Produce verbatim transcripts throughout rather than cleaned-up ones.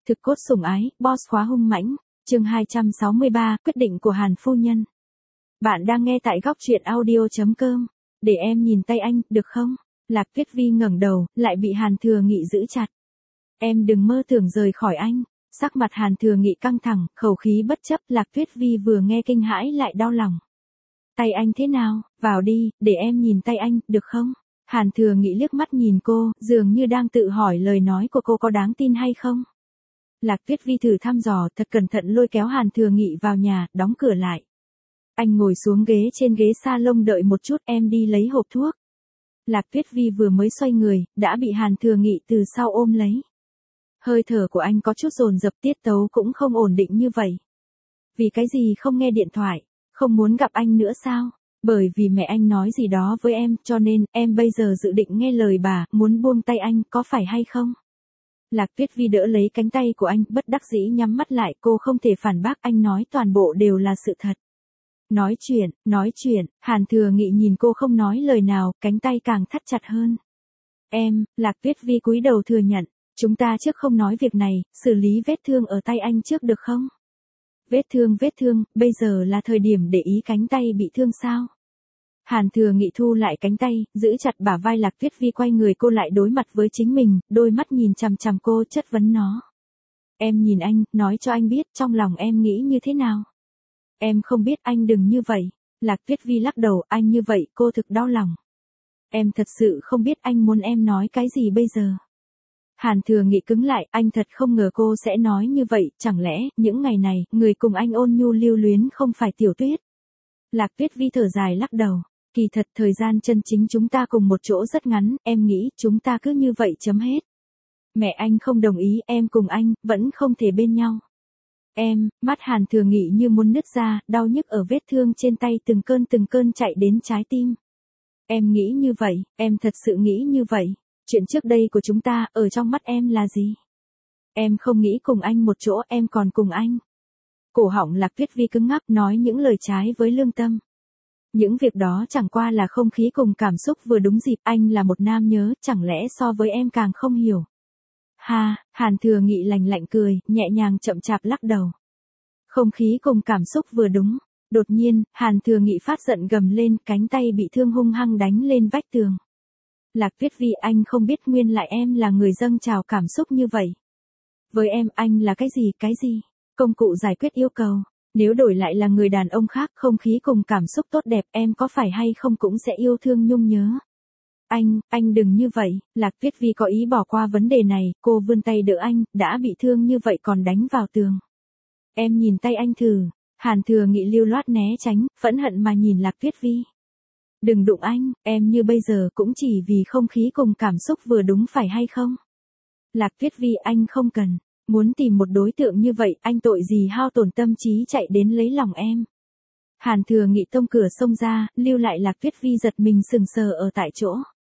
Thực cốt sủng ái, boss khóa hung mãnh, chương hai trăm sáu mươi ba, quyết định của Hàn phu nhân. Bạn đang nghe tại góc truyện audio.com. Để em nhìn tay anh, được không? Lạc Tuyết Vi ngẩng đầu, lại bị Hàn Thừa Nghị giữ chặt. Em đừng mơ tưởng rời khỏi anh. Sắc mặt Hàn Thừa Nghị căng thẳng, khẩu khí bất chấp. Lạc Tuyết Vi vừa nghe kinh hãi lại đau lòng. Tay anh thế nào? Vào đi, để em nhìn tay anh, được không? Hàn Thừa Nghị liếc mắt nhìn cô, dường như đang tự hỏi lời nói của cô có đáng tin hay không. Lạc Tuyết Vi thử thăm dò, thật cẩn thận lôi kéo Hàn Thừa Nghị vào nhà, đóng cửa lại. Anh ngồi xuống ghế trên ghế salon đợi một chút, em đi lấy hộp thuốc. Lạc Tuyết Vi vừa mới xoay người, đã bị Hàn Thừa Nghị từ sau ôm lấy. Hơi thở của anh có chút dồn dập, tiết tấu cũng không ổn định như vậy. Vì cái gì không nghe điện thoại, không muốn gặp anh nữa sao? Bởi vì mẹ anh nói gì đó với em, cho nên em bây giờ dự định nghe lời bà, muốn buông tay anh, có phải hay không? Lạc Tuyết Vi đỡ lấy cánh tay của anh, bất đắc dĩ nhắm mắt lại, cô không thể phản bác, anh nói toàn bộ đều là sự thật. Nói chuyện, nói chuyện, Hàn Thừa Nghị nhìn cô không nói lời nào, cánh tay càng thắt chặt hơn. Em, Lạc Tuyết Vi cúi đầu thừa nhận, chúng ta trước không nói việc này, xử lý vết thương ở tay anh trước được không? Vết thương vết thương, bây giờ là thời điểm để ý cánh tay bị thương sao? Hàn Thừa Nghị thu lại cánh tay, giữ chặt bả vai Lạc Tuyết Vi, quay người cô lại đối mặt với chính mình, đôi mắt nhìn chằm chằm cô, chất vấn nó. Em nhìn anh, nói cho anh biết trong lòng em nghĩ như thế nào. Em không biết, anh đừng như vậy. Lạc Tuyết Vi lắc đầu, anh như vậy, cô thực đau lòng. Em thật sự không biết anh muốn em nói cái gì bây giờ. Hàn Thừa Nghị cứng lại, anh thật không ngờ cô sẽ nói như vậy, chẳng lẽ, những ngày này, người cùng anh ôn nhu lưu luyến không phải Tiểu Tuyết. Lạc Tuyết Vi thở dài lắc đầu, kỳ thật thời gian chân chính chúng ta cùng một chỗ rất ngắn, em nghĩ chúng ta cứ như vậy chấm hết. Mẹ anh không đồng ý, em cùng anh, vẫn không thể bên nhau. Em, mắt Hàn Thừa Nghị như muốn nứt ra, đau nhức ở vết thương trên tay từng cơn từng cơn chạy đến trái tim. Em nghĩ như vậy, em thật sự nghĩ như vậy. Chuyện trước đây của chúng ta, ở trong mắt em là gì? Em không nghĩ cùng anh một chỗ, em còn cùng anh. Cổ họng Lạc Tuyết Vi cứng ngắc, nói những lời trái với lương tâm. Những việc đó chẳng qua là không khí cùng cảm xúc vừa đúng dịp, anh là một nam nhớ, chẳng lẽ so với em càng không hiểu. Ha, Hàn Thừa Nghị lạnh lạnh cười, nhẹ nhàng chậm chạp lắc đầu. Không khí cùng cảm xúc vừa đúng. Đột nhiên, Hàn Thừa Nghị phát giận gầm lên, cánh tay bị thương hung hăng đánh lên vách tường. Lạc Tuyết Vi, anh không biết nguyên lại em là người dâng trào cảm xúc như vậy. Với em, anh là cái gì, cái gì? Công cụ giải quyết yêu cầu. Nếu đổi lại là người đàn ông khác, không khí cùng cảm xúc tốt đẹp, em có phải hay không cũng sẽ yêu thương nhung nhớ. Anh, anh đừng như vậy. Lạc Tuyết Vi có ý bỏ qua vấn đề này, cô vươn tay đỡ anh, đã bị thương như vậy còn đánh vào tường. Em nhìn tay anh thử. Hàn Thừa Nghị lưu loát né tránh, phẫn hận mà nhìn Lạc Tuyết Vi. Đừng đụng anh, em như bây giờ cũng chỉ vì không khí cùng cảm xúc vừa đúng phải hay không? Lạc Tuyết Vi, anh không cần. Muốn tìm một đối tượng như vậy, anh tội gì hao tổn tâm trí chạy đến lấy lòng em. Hàn Thừa Nghị tông cửa xông ra, lưu lại Lạc Tuyết Vi giật mình sừng sờ ở tại chỗ.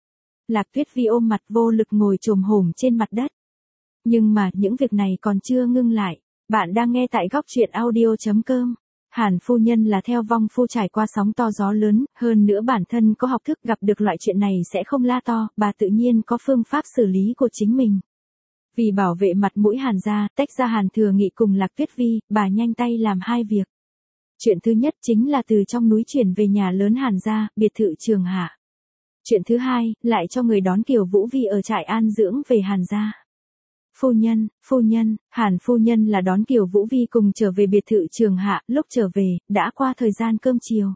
Lạc Tuyết Vi ôm mặt vô lực ngồi chồm hổm trên mặt đất. Nhưng mà, những việc này còn chưa ngưng lại. Bạn đang nghe tại góc truyện audio.com. Hàn phu nhân là theo vong phu trải qua sóng to gió lớn, hơn nữa bản thân có học thức, gặp được loại chuyện này sẽ không la to, bà tự nhiên có phương pháp xử lý của chính mình. Vì bảo vệ mặt mũi Hàn gia, tách ra Hàn Thừa Nghị cùng Lạc Tuyết Vi, bà nhanh tay làm hai việc. Chuyện thứ nhất chính là từ trong núi chuyển về nhà lớn Hàn gia, biệt thự Trường Hạ. Chuyện thứ hai, lại cho người đón Kiều Vũ Vi ở trại an dưỡng về Hàn gia. Phu nhân, phu nhân, Hàn phu nhân là đón Kiều Vũ Vi cùng trở về biệt thự Trường Hạ, lúc trở về, đã qua thời gian cơm chiều.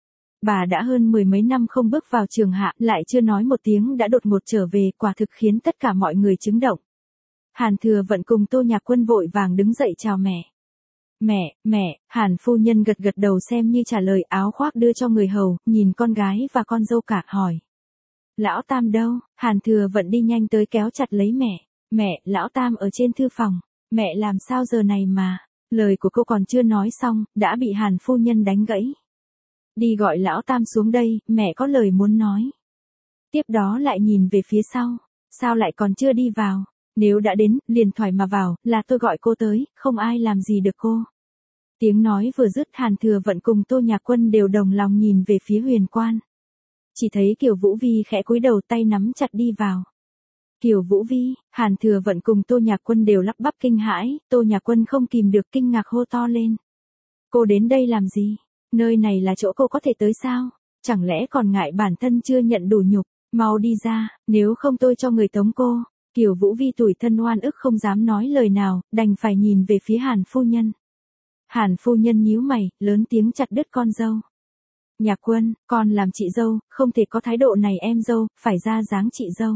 Bà đã hơn mười mấy năm không bước vào Trường Hạ, lại chưa nói một tiếng đã đột ngột trở về, quả thực khiến tất cả mọi người chấn động. Hàn Thừa Vận cùng Tô Nhạc Quân vội vàng đứng dậy chào mẹ. Mẹ, mẹ, Hàn phu nhân gật gật đầu xem như trả lời, áo khoác đưa cho người hầu, nhìn con gái và con dâu cả, hỏi. Lão Tam đâu? Hàn Thừa Vận đi nhanh tới kéo chặt lấy mẹ. Mẹ, Lão Tam ở trên thư phòng. Mẹ làm sao giờ này mà? Lời của cô còn chưa nói xong, đã bị Hàn phu nhân đánh gãy. Đi gọi Lão Tam xuống đây, mẹ có lời muốn nói. Tiếp đó lại nhìn về phía sau. Sao lại còn chưa đi vào? Nếu đã đến, liền thoải mà vào, là tôi gọi cô tới, không ai làm gì được cô. Tiếng nói vừa dứt, Hàn Thừa Vận cùng Tô Nhạc Quân đều đồng lòng nhìn về phía Huyền Quan. Chỉ thấy Kiều Vũ Vi khẽ cúi đầu, tay nắm chặt đi vào. Kiều Vũ Vi, Hàn Thừa Vận cùng Tô Nhạc Quân đều lắp bắp kinh hãi, Tô Nhạc Quân không kìm được kinh ngạc hô to lên. Cô đến đây làm gì? Nơi này là chỗ cô có thể tới sao? Chẳng lẽ còn ngại bản thân chưa nhận đủ nhục? Mau đi ra, nếu không tôi cho người tống cô. Kiều Vũ Vi tủi thân oan ức không dám nói lời nào, đành phải nhìn về phía Hàn phu nhân. Hàn phu nhân nhíu mày, lớn tiếng chặt đứt con dâu. Nhạc Quân, con làm chị dâu, không thể có thái độ này em dâu, phải ra dáng chị dâu.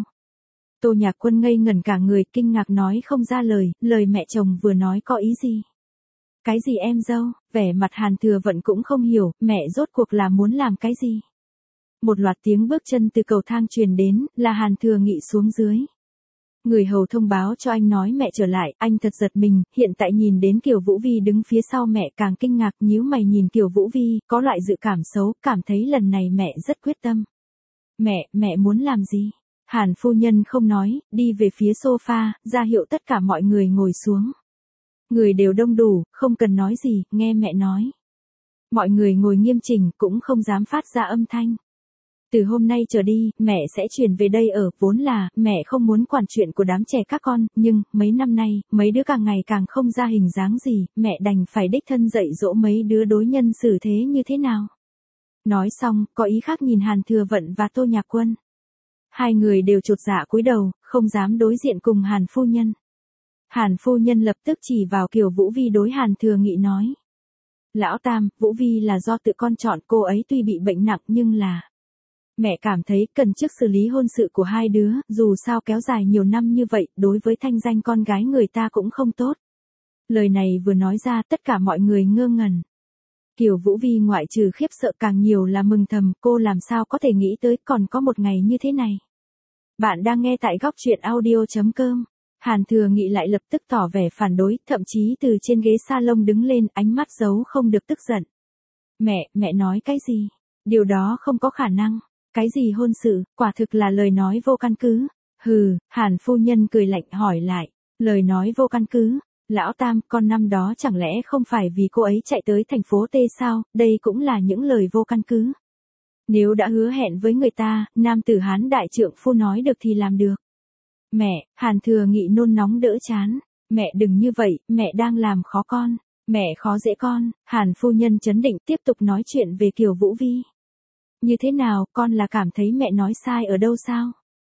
Tô Nhạc Quân ngây ngẩn cả người, kinh ngạc nói không ra lời, lời mẹ chồng vừa nói có ý gì? Cái gì em dâu? Vẻ mặt Hàn Thừa Vận cũng không hiểu, mẹ rốt cuộc là muốn làm cái gì? Một loạt tiếng bước chân từ cầu thang truyền đến, là Hàn Thừa Nghị xuống dưới. Người hầu thông báo cho anh nói mẹ trở lại, anh thật giật mình, hiện tại nhìn đến Kiều Vũ Vi đứng phía sau mẹ càng kinh ngạc, nhíu mày nhìn Kiều Vũ Vi, có loại dự cảm xấu, cảm thấy lần này mẹ rất quyết tâm. Mẹ, mẹ muốn làm gì? Hàn phu nhân không nói, đi về phía sofa, ra hiệu tất cả mọi người ngồi xuống. Người đều đông đủ, không cần nói gì, nghe mẹ nói. Mọi người ngồi nghiêm chỉnh, cũng không dám phát ra âm thanh. Từ hôm nay trở đi, mẹ sẽ chuyển về đây ở, vốn là, mẹ không muốn quản chuyện của đám trẻ các con, nhưng, mấy năm nay, mấy đứa càng ngày càng không ra hình dáng gì, mẹ đành phải đích thân dạy dỗ mấy đứa đối nhân xử thế như thế nào. Nói xong, có ý khác nhìn Hàn Thừa Vận và Tô Nhạc Quân. Hai người đều chột dạ cúi đầu, không dám đối diện cùng Hàn phu nhân. Hàn phu nhân lập tức chỉ vào Kiều Vũ Vi đối Hàn Thừa Nghị nói. Lão Tam, Vũ Vi là do tự con chọn, cô ấy tuy bị bệnh nặng nhưng là... Mẹ cảm thấy cần trước xử lý hôn sự của hai đứa, dù sao kéo dài nhiều năm như vậy, đối với thanh danh con gái người ta cũng không tốt. Lời này vừa nói ra, tất cả mọi người ngơ ngẩn. Kiều Vũ Vi ngoại trừ khiếp sợ càng nhiều là mừng thầm, cô làm sao có thể nghĩ tới còn có một ngày như thế này. Bạn đang nghe tại góc truyện audio chấm com. Hàn Thừa Nghị lại lập tức tỏ vẻ phản đối, thậm chí từ trên ghế salon đứng lên, ánh mắt giấu không được tức giận. Mẹ, mẹ nói cái gì? Điều đó không có khả năng. Cái gì hôn sự, quả thực là lời nói vô căn cứ. Hừ, Hàn phu nhân cười lạnh hỏi lại, lời nói vô căn cứ. Lão Tam, con năm đó chẳng lẽ không phải vì cô ấy chạy tới thành phố T sao, đây cũng là những lời vô căn cứ. Nếu đã hứa hẹn với người ta, nam tử Hán đại trượng phu nói được thì làm được. Mẹ, Hàn Thừa Nghị nôn nóng đỡ chán. Mẹ đừng như vậy, mẹ đang làm khó con. Mẹ khó dễ con. Hàn phu nhân chấn định tiếp tục nói chuyện về Kiều Vũ Vi. Như thế nào, con là cảm thấy mẹ nói sai ở đâu sao?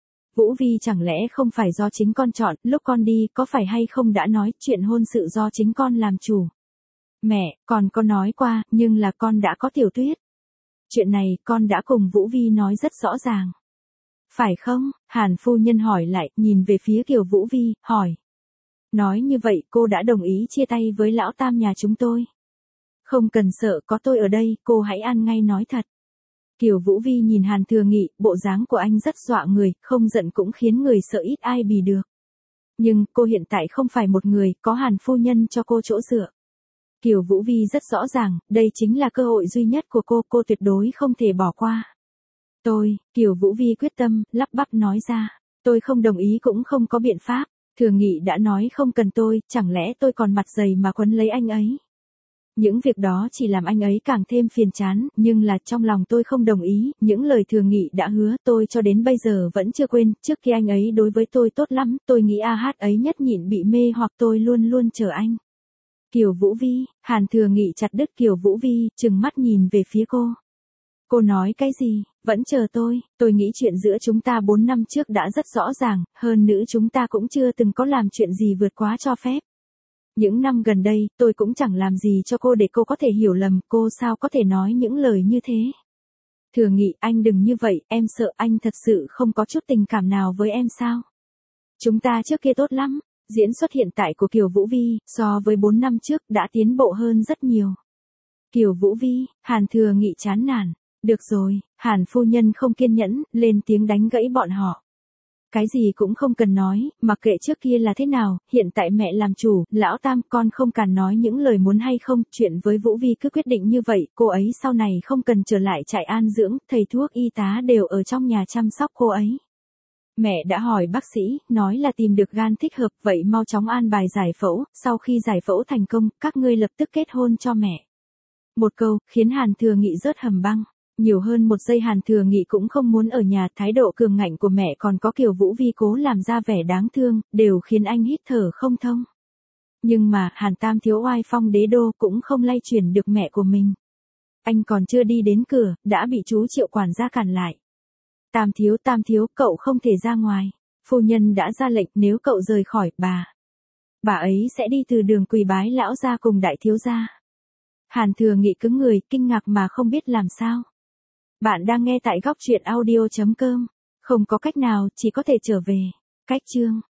Vũ Vi chẳng lẽ không phải do chính con chọn, lúc con đi, có phải hay không đã nói chuyện hôn sự do chính con làm chủ? Mẹ, con có nói qua, nhưng là con đã có Tiểu Tuyết. Chuyện này, con đã cùng Vũ Vi nói rất rõ ràng. Phải không? Hàn phu nhân hỏi lại, nhìn về phía Kiều Vũ Vi, hỏi. Nói như vậy, cô đã đồng ý chia tay với lão Tam nhà chúng tôi. Không cần sợ, có tôi ở đây, cô hãy ăn ngay nói thật. Kiều Vũ Vi nhìn Hàn Thừa Nghị, bộ dáng của anh rất dọa người, không giận cũng khiến người sợ ít ai bì được. Nhưng, cô hiện tại không phải một người, có Hàn phu nhân cho cô chỗ dựa. Kiều Vũ Vi rất rõ ràng, đây chính là cơ hội duy nhất của cô, cô tuyệt đối không thể bỏ qua. Tôi, Kiều Vũ Vi quyết tâm, lắp bắp nói ra, tôi không đồng ý cũng không có biện pháp. Thừa Nghị đã nói không cần tôi, chẳng lẽ tôi còn mặt dày mà quấn lấy anh ấy. Những việc đó chỉ làm anh ấy càng thêm phiền chán, nhưng là trong lòng tôi không đồng ý, những lời Thừa Nghị đã hứa tôi cho đến bây giờ vẫn chưa quên, trước khi anh ấy đối với tôi tốt lắm, tôi nghĩ a hát ấy nhất nhịn bị mê hoặc tôi luôn luôn chờ anh. Kiều Vũ Vi, Hàn Thừa Nghị chặt đứt Kiều Vũ Vi, trừng mắt nhìn về phía cô. Cô nói cái gì, vẫn chờ tôi, tôi nghĩ chuyện giữa chúng ta bốn năm trước đã rất rõ ràng, hơn nữa chúng ta cũng chưa từng có làm chuyện gì vượt quá cho phép. Những năm gần đây, tôi cũng chẳng làm gì cho cô để cô có thể hiểu lầm, cô sao có thể nói những lời như thế. Thừa Nghị, anh đừng như vậy, em sợ anh thật sự không có chút tình cảm nào với em sao. Chúng ta trước kia tốt lắm, diễn xuất hiện tại của Kiều Vũ Vi, so với bốn năm trước đã tiến bộ hơn rất nhiều. Kiều Vũ Vi, Hàn Thừa Nghị chán nản, được rồi, Hàn phu nhân không kiên nhẫn, lên tiếng đánh gãy bọn họ. Cái gì cũng không cần nói, mặc kệ trước kia là thế nào, hiện tại mẹ làm chủ, lão Tam con không cần nói những lời muốn hay không, chuyện với Vũ Vi cứ quyết định như vậy, cô ấy sau này không cần trở lại trại an dưỡng, thầy thuốc y tá đều ở trong nhà chăm sóc cô ấy. Mẹ đã hỏi bác sĩ, nói là tìm được gan thích hợp, vậy mau chóng an bài giải phẫu, sau khi giải phẫu thành công, các ngươi lập tức kết hôn cho mẹ. Một câu, khiến Hàn Thừa Nghị rớt hầm băng. Nhiều hơn một giây Hàn Thừa Nghị cũng không muốn ở nhà, thái độ cường ngạnh của mẹ còn có Kiều Vũ Vi cố làm ra vẻ đáng thương, đều khiến anh hít thở không thông. Nhưng mà, Hàn Tam Thiếu oai phong đế đô cũng không lay chuyển được mẹ của mình. Anh còn chưa đi đến cửa, đã bị chú Triệu quản gia cản lại. Tam Thiếu, Tam Thiếu, cậu không thể ra ngoài. Phu nhân đã ra lệnh, nếu cậu rời khỏi, bà. Bà ấy sẽ đi từ đường quỳ bái lão gia cùng đại thiếu gia. Hàn Thừa Nghị cứng người, kinh ngạc mà không biết làm sao. Bạn đang nghe tại góc truyện audio chấm com. Không có cách nào, chỉ có thể trở về. Cách chương.